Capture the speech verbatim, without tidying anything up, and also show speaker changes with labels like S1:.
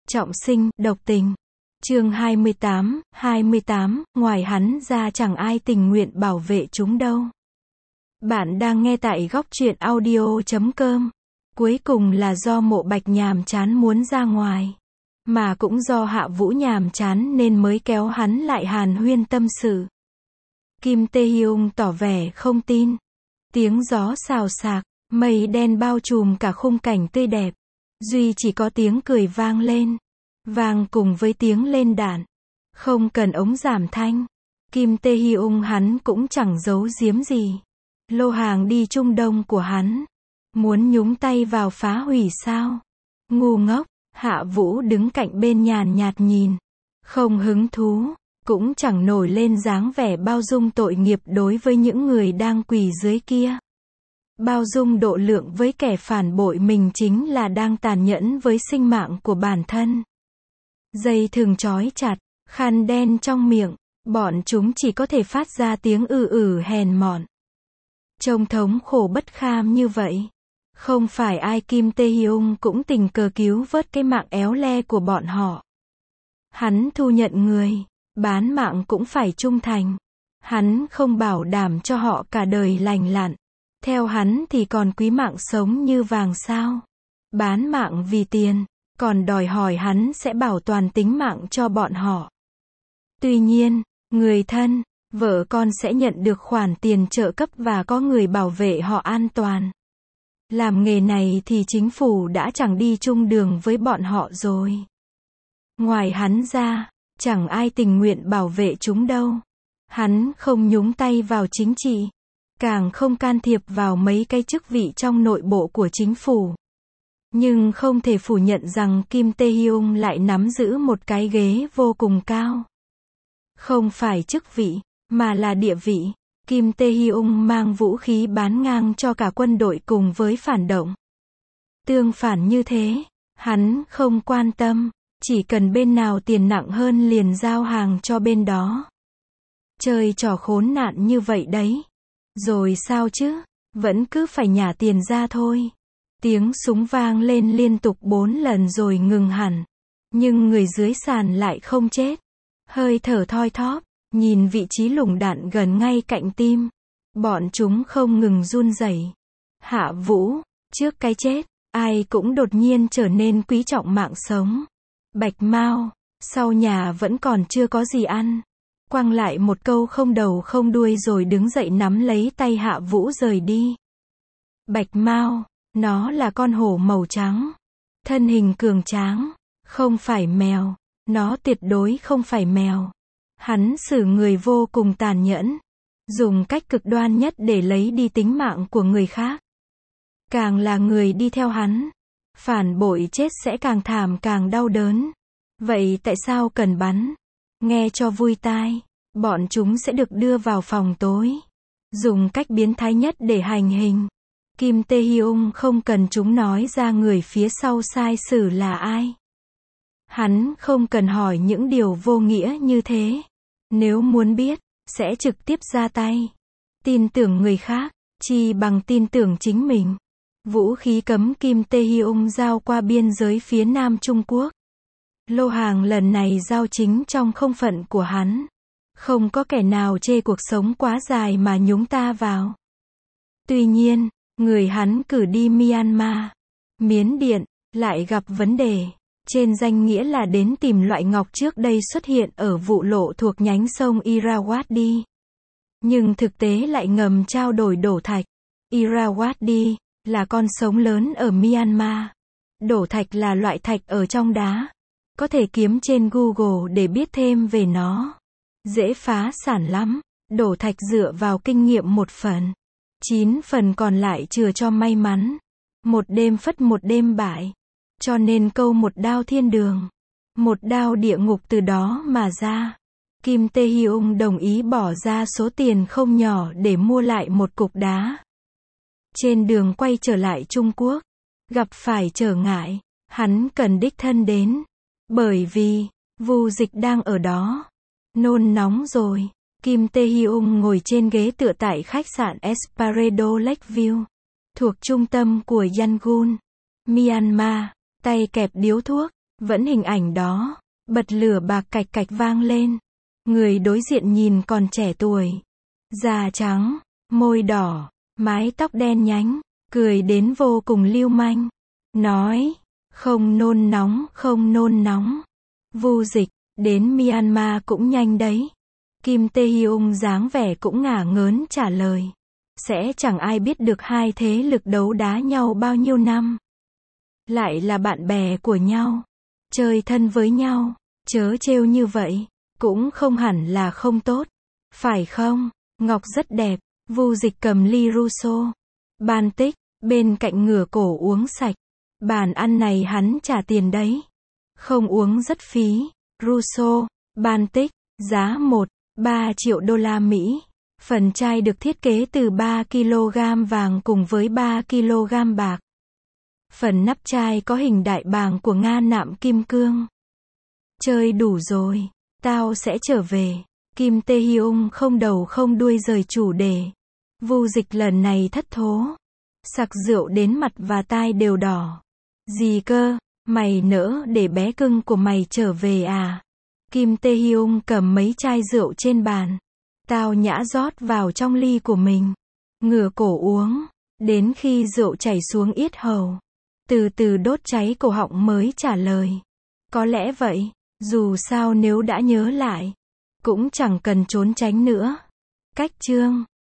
S1: Trọng sinh, độc tình. Chương hai mươi tám, hai mươi tám, ngoài hắn ra chẳng ai tình nguyện bảo vệ chúng đâu. Bạn đang nghe tại góc truyện audio chấm com. Cuối cùng là do Mộ Bạch nhàm chán muốn ra ngoài. Mà cũng do Hạ Vũ nhàm chán nên mới kéo hắn lại hàn huyên tâm sự. Kim Tae-hyung tỏ vẻ không tin. Tiếng gió xào xạc, mây đen bao trùm cả khung cảnh tươi đẹp. Duy chỉ có tiếng cười vang lên. Vang cùng với tiếng lên đạn. Không cần ống giảm thanh. Kim Tae-hyung hắn cũng chẳng giấu giếm gì. Lô hàng đi Trung Đông của hắn. Muốn nhúng tay vào phá hủy sao? Ngu ngốc. Hạ Vũ đứng cạnh bên nhàn nhạt nhìn. Không hứng thú. Cũng chẳng nổi lên dáng vẻ bao dung tội nghiệp đối với những người đang quỳ dưới kia. Bao dung độ lượng với kẻ phản bội mình chính là đang tàn nhẫn với sinh mạng của bản thân. Dây thừng trói chặt, khăn đen trong miệng, bọn chúng chỉ có thể phát ra tiếng ừ ử hèn mọn. Trông thống khổ bất kham như vậy. Không phải ai Kim Tae-hyung cũng tình cờ cứu vớt cái mạng éo le của bọn họ. Hắn thu nhận người, bán mạng cũng phải trung thành. Hắn không bảo đảm cho họ cả đời lành lặn. Theo hắn thì còn quý mạng sống như vàng sao. Bán mạng vì tiền, còn đòi hỏi hắn sẽ bảo toàn tính mạng cho bọn họ. Tuy nhiên, người thân, vợ con sẽ nhận được khoản tiền trợ cấp và có người bảo vệ họ an toàn. Làm nghề này thì chính phủ đã chẳng đi chung đường với bọn họ rồi. Ngoài hắn ra, chẳng ai tình nguyện bảo vệ chúng đâu. Hắn không nhúng tay vào chính trị. Càng không can thiệp vào mấy cái chức vị trong nội bộ của chính phủ. Nhưng không thể phủ nhận rằng Kim Tae-hyung lại nắm giữ một cái ghế vô cùng cao. Không phải chức vị, mà là địa vị. Kim Tae-hyung mang vũ khí bán ngang cho cả quân đội cùng với phản động. Tương phản như thế, hắn không quan tâm, chỉ cần bên nào tiền nặng hơn liền giao hàng cho bên đó. Chơi trò khốn nạn như vậy đấy. Rồi sao chứ, vẫn cứ phải nhả tiền ra thôi. Tiếng súng vang lên liên tục bốn lần rồi ngừng hẳn. Nhưng người dưới sàn lại không chết. Hơi thở thoi thóp, nhìn vị trí lủng đạn gần ngay cạnh tim. Bọn chúng không ngừng run rẩy. Hạ Vũ, trước cái chết, ai cũng đột nhiên trở nên quý trọng mạng sống. Bạch Mao, sau nhà vẫn còn chưa có gì ăn. Quăng lại một câu không đầu không đuôi rồi đứng dậy nắm lấy tay Hạ Vũ rời đi. Bạch Mao, nó là con hổ màu trắng. Thân hình cường tráng, không phải mèo, nó tuyệt đối không phải mèo. Hắn xử người vô cùng tàn nhẫn, dùng cách cực đoan nhất để lấy đi tính mạng của người khác. Càng là người đi theo hắn, phản bội chết sẽ càng thảm càng đau đớn. Vậy tại sao cần bắn? Nghe cho vui tai, bọn chúng sẽ được đưa vào phòng tối, dùng cách biến thái nhất để hành hình. Kim Tae-hyung không cần chúng nói ra người phía sau sai sử là ai. Hắn không cần hỏi những điều vô nghĩa như thế. Nếu muốn biết, sẽ trực tiếp ra tay. Tin tưởng người khác, chi bằng tin tưởng chính mình. Vũ khí cấm Kim Tae-hyung giao qua biên giới phía Nam Trung Quốc. Lô hàng lần này giao chính trong không phận của hắn. Không có kẻ nào chê cuộc sống quá dài mà nhúng ta vào. Tuy nhiên, người hắn cử đi Myanmar, Miến Điện, lại gặp vấn đề. Trên danh nghĩa là đến tìm loại ngọc trước đây xuất hiện ở vụ lộ thuộc nhánh sông Irrawaddy. Nhưng thực tế lại ngầm trao đổi đổ thạch. Irrawaddy là con sông lớn ở Myanmar. Đổ thạch là loại thạch ở trong đá. Có thể kiếm trên Google để biết thêm về nó. Dễ phá sản lắm. Đổ thạch dựa vào kinh nghiệm một phần. Chín phần còn lại chừa cho may mắn. Một đêm phất một đêm bại. Cho nên câu một đao thiên đường. Một đao địa ngục từ đó mà ra. Kim Tae-hyung đồng ý bỏ ra số tiền không nhỏ để mua lại một cục đá. Trên đường quay trở lại Trung Quốc, gặp phải trở ngại, hắn cần đích thân đến. Bởi vì, Vu Dịch đang ở đó. Nôn nóng rồi. Kim Tae-hyung ngồi trên ghế tựa tại khách sạn Esperedo Lakeview, thuộc trung tâm của Yangon, Myanmar, tay kẹp điếu thuốc, Vẫn hình ảnh đó, bật lửa bạc cạch cạch vang lên. Người đối diện nhìn còn trẻ tuổi. Da trắng, môi đỏ, mái tóc đen nhánh, cười đến vô cùng lưu manh. Nói, không nôn nóng, không nôn nóng. Vu Dịch, đến Myanmar cũng nhanh đấy. Kim Tae-hyung dáng vẻ cũng ngả ngớn trả lời. Sẽ chẳng ai biết được hai thế lực đấu đá nhau bao nhiêu năm. Lại là bạn bè của nhau. Chơi thân với nhau. Chớ trêu như vậy. Cũng không hẳn là không tốt. Phải không? Ngọc rất đẹp. Vu Dịch cầm ly Rousseau. Ban Tích, bên cạnh ngửa cổ uống sạch. Bàn ăn này hắn trả tiền đấy. Không uống rất phí. Rousseau, Ban Tích, giá một phẩy ba triệu đô la Mỹ. Phần chai được thiết kế từ ba ki lô gam vàng cùng với ba ki lô gam bạc. Phần nắp chai có hình đại bàng của Nga nạm kim cương. Chơi đủ rồi, tao sẽ trở về. Kim Tae-hyung không đầu không đuôi rời chủ đề. Vu Dịch lần này thất thố. Sặc rượu đến mặt và tai đều đỏ. Gì cơ, mày nỡ để bé cưng của mày trở về à? Kim Tae-hyung cầm mấy chai rượu trên bàn. Tao nhã rót vào trong ly của mình. Ngửa cổ uống. Đến khi rượu chảy xuống yết hầu. Từ từ đốt cháy cổ họng mới trả lời. Có lẽ vậy. Dù sao nếu đã nhớ lại. Cũng chẳng cần trốn tránh nữa. Cách chương.